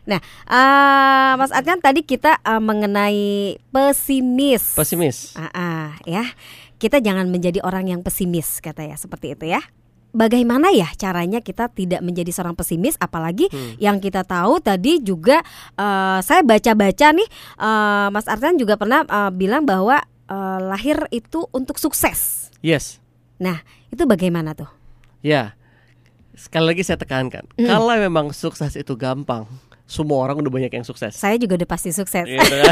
Nah, Mas Adnan tadi kita mengenai pesimis. Ya, kita jangan menjadi orang yang pesimis kata ya, seperti itu ya. Bagaimana ya caranya kita tidak menjadi seorang pesimis, apalagi yang kita tahu tadi juga saya baca-baca nih, Mas Adnan juga pernah bilang bahwa lahir itu untuk sukses. Yes. Nah, itu bagaimana tuh? Ya, sekali lagi saya tekankan, kalau memang sukses itu gampang, semua orang udah banyak yang sukses. Saya juga udah pasti sukses. Gitu kan?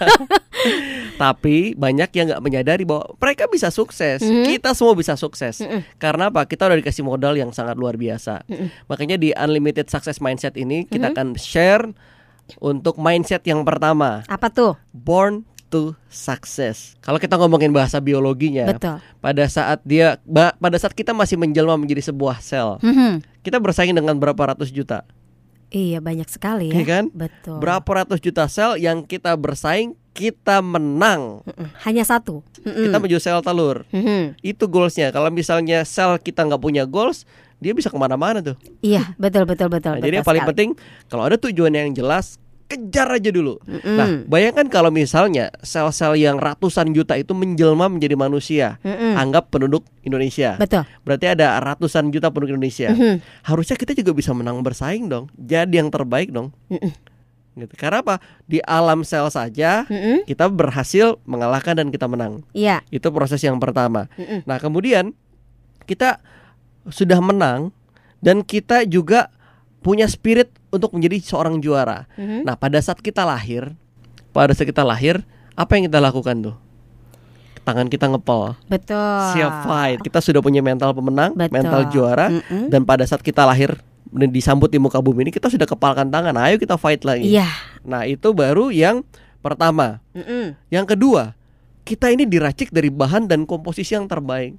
Tapi banyak yang gak menyadari bahwa mereka bisa sukses. Kita semua bisa sukses. Karena apa? Kita udah dikasih modal yang sangat luar biasa. Makanya di Unlimited Success Mindset ini kita akan share untuk mindset yang pertama. Apa tuh? Born to Success. Kalau kita ngomongin bahasa biologinya, betul. pada saat kita masih menjelma menjadi sebuah sel, kita bersaing dengan berapa ratus juta. Iya, banyak sekali ya. Iya kan? Betul. Berapa ratus juta sel yang kita bersaing, kita menang. Hanya satu. Kita menuju sel telur. Itu goalsnya. Kalau misalnya sel kita nggak punya goals, dia bisa kemana-mana tuh. Iya, betul. Nah, jadi yang paling penting, kalau ada tujuan yang jelas, kejar aja dulu. Nah, bayangkan kalau misalnya sel-sel yang ratusan juta itu menjelma menjadi manusia. Anggap penduduk Indonesia. Betul. Berarti ada ratusan juta penduduk Indonesia. Harusnya kita juga bisa menang bersaing dong. Jadi yang terbaik dong. Gitu. Karena apa? Di alam sel saja kita berhasil mengalahkan dan kita menang. Iya. Itu proses yang pertama. Nah, kemudian kita sudah menang dan kita juga punya spirit untuk menjadi seorang juara. Nah, pada saat kita lahir, apa yang kita lakukan tuh? Tangan kita ngepel. Betul. Siap fight. Kita sudah punya mental pemenang, betul. Mental juara. Dan pada saat kita lahir dan disambut di muka bumi ini, kita sudah kepalkan tangan. Ayo kita fight lagi. Iya. Nah, itu baru yang pertama. Yang kedua, kita ini diracik dari bahan dan komposisi yang terbaik.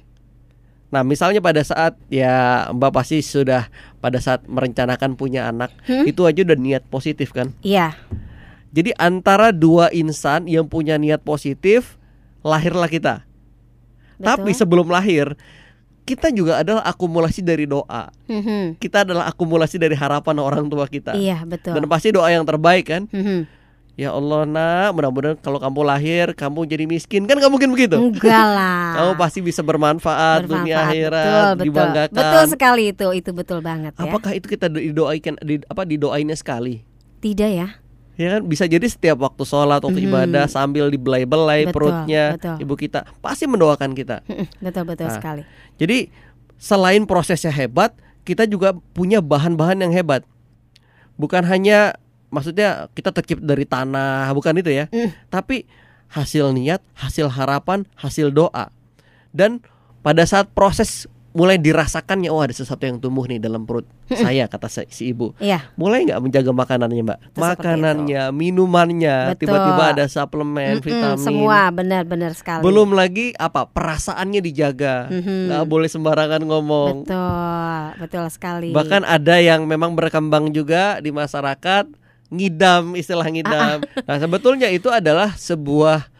Nah, misalnya pada saat ya Mbak pasti sudah pada saat merencanakan punya anak, itu aja udah niat positif kan? Iya. Jadi antara dua insan yang punya niat positif, lahirlah kita. Betul. Tapi sebelum lahir, kita juga adalah akumulasi dari doa. Kita adalah akumulasi dari harapan orang tua kita. Iya, betul. Dan pasti doa yang terbaik kan? Ya Allah nak, mudah-mudahan kalau kamu lahir kamu jadi miskin. Kan gak mungkin begitu. Enggak lah. Kamu pasti bisa bermanfaat dunia akhirat, betul. dibanggakan. Betul sekali itu betul banget ya. Apakah itu kita didoainya sekali? Tidak ya. Ya kan, bisa jadi setiap waktu sholat, waktu ibadah, sambil dibelai-belai perutnya ibu kita pasti mendoakan kita. Betul sekali. Jadi selain prosesnya hebat, kita juga punya bahan-bahan yang hebat. Bukan hanya, maksudnya kita tercipta dari tanah, bukan itu ya. Tapi hasil niat, hasil harapan, hasil doa. Dan pada saat proses mulai dirasakannya, oh ada sesuatu yang tumbuh nih dalam perut saya, kata si ibu. Iya. Mulai nggak menjaga makanannya Mbak? Makanannya, minumannya, betul. Tiba-tiba ada suplemen, vitamin. Semua benar sekali. Belum lagi perasaannya dijaga. Nggak boleh sembarangan ngomong. Betul sekali. Bahkan ada yang memang berkembang juga di masyarakat, istilah ngidam. Nah, sebetulnya itu adalah sebuah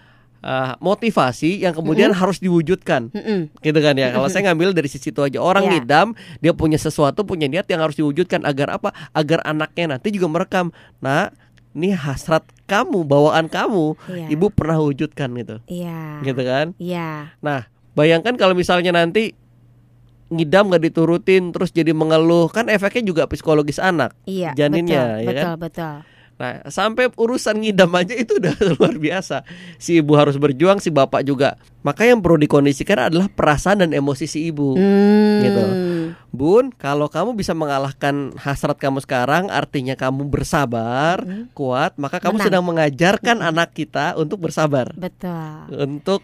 motivasi yang kemudian harus diwujudkan, gitu kan ya. Kalau saya ngambil dari sisi itu aja, orang ngidam, dia punya sesuatu, punya niat yang harus diwujudkan agar apa? Agar anaknya nanti juga merekam. Nah, ini hasrat kamu, bawaan kamu, ibu pernah wujudkan gitu, gitu kan? Nah, bayangkan kalau misalnya nanti ngidam gak diturutin, terus jadi mengeluh, kan efeknya juga psikologis anak, janinnya, betul. Nah, sampai urusan ngidam aja itu udah luar biasa. Si ibu harus berjuang, si bapak juga. Maka yang perlu dikondisikan adalah perasaan dan emosi si ibu. Gitu. Bun, kalau kamu bisa mengalahkan hasrat kamu sekarang, artinya kamu bersabar, kuat, maka kamu sedang mengajarkan anak kita untuk bersabar. Betul. Untuk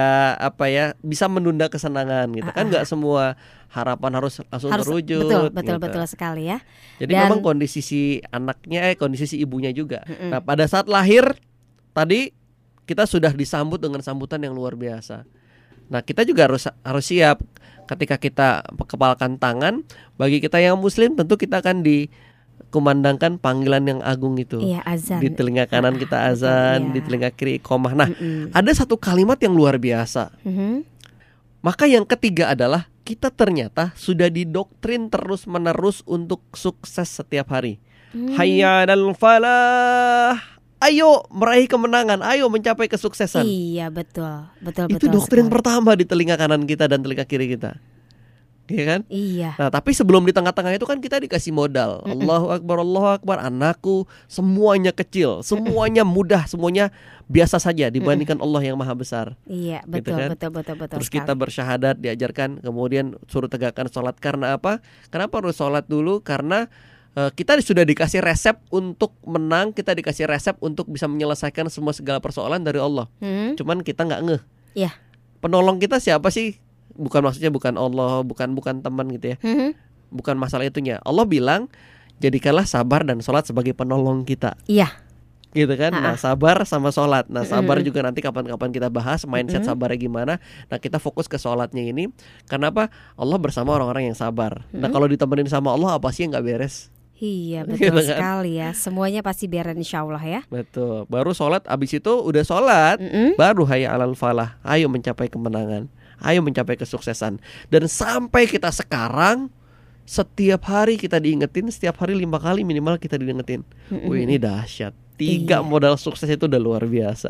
bisa menunda kesenangan gitu. Kan enggak semua harapan harus langsung terwujud. Betul sekali ya. Jadi memang kondisi si anaknya, kondisi si ibunya juga. Nah, pada saat lahir tadi kita sudah disambut dengan sambutan yang luar biasa. Nah, kita juga harus siap ketika kita kepalkan tangan. Bagi kita yang muslim, tentu kita akan dikumandangkan panggilan yang agung itu. Azan. Di telinga kanan kita azan, di telinga kiri iqamah. Nah, ada satu kalimat yang luar biasa. Maka yang ketiga adalah kita ternyata sudah didoktrin terus-menerus untuk sukses setiap hari. Hayya 'alal falah. Ayo meraih kemenangan, ayo mencapai kesuksesan. Iya, betul. Itu doktrin pertama di telinga kanan kita dan telinga kiri kita. Iya kan? Iya. Nah, tapi sebelum di tengah-tengah itu kan kita dikasih modal. Allahu Akbar, anakku, semuanya kecil, semuanya mudah, semuanya biasa saja dibandingkan Allah yang maha besar. Iya, betul, gitu kan? betul. Terus kita bersyahadat, diajarkan, kemudian suruh tegakkan sholat. Karena apa? Kenapa harus sholat dulu? Karena kita sudah dikasih resep untuk menang, kita dikasih resep untuk bisa menyelesaikan semua segala persoalan dari Allah. Cuman kita nggak ngeh. Iya. Penolong kita siapa sih? Bukan maksudnya bukan Allah, bukan teman gitu ya. Bukan masalah itunya. Allah bilang, jadikanlah sabar dan sholat sebagai penolong kita. Iya. Gitu kan. Nah, sabar sama sholat. Nah, sabar juga nanti kapan-kapan kita bahas mindset sabarnya gimana. Nah, kita fokus ke sholatnya ini. Karena apa? Allah bersama orang-orang yang sabar. Nah, kalau ditemenin sama Allah, apa sih yang gak beres? Iya, betul sekali ya. Semuanya pasti beres insya Allah ya. Betul. Baru sholat, abis itu udah sholat, baru hayya 'alal falah. Ayo mencapai kemenangan, ayo mencapai kesuksesan. Dan sampai kita sekarang, setiap hari kita diingetin, setiap hari 5 kali minimal kita diingetin. Wih, ini dahsyat. 3 modal sukses itu udah luar biasa.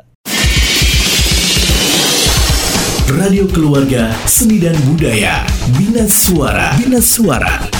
Radio Keluarga Seni dan Budaya, Bina Suara.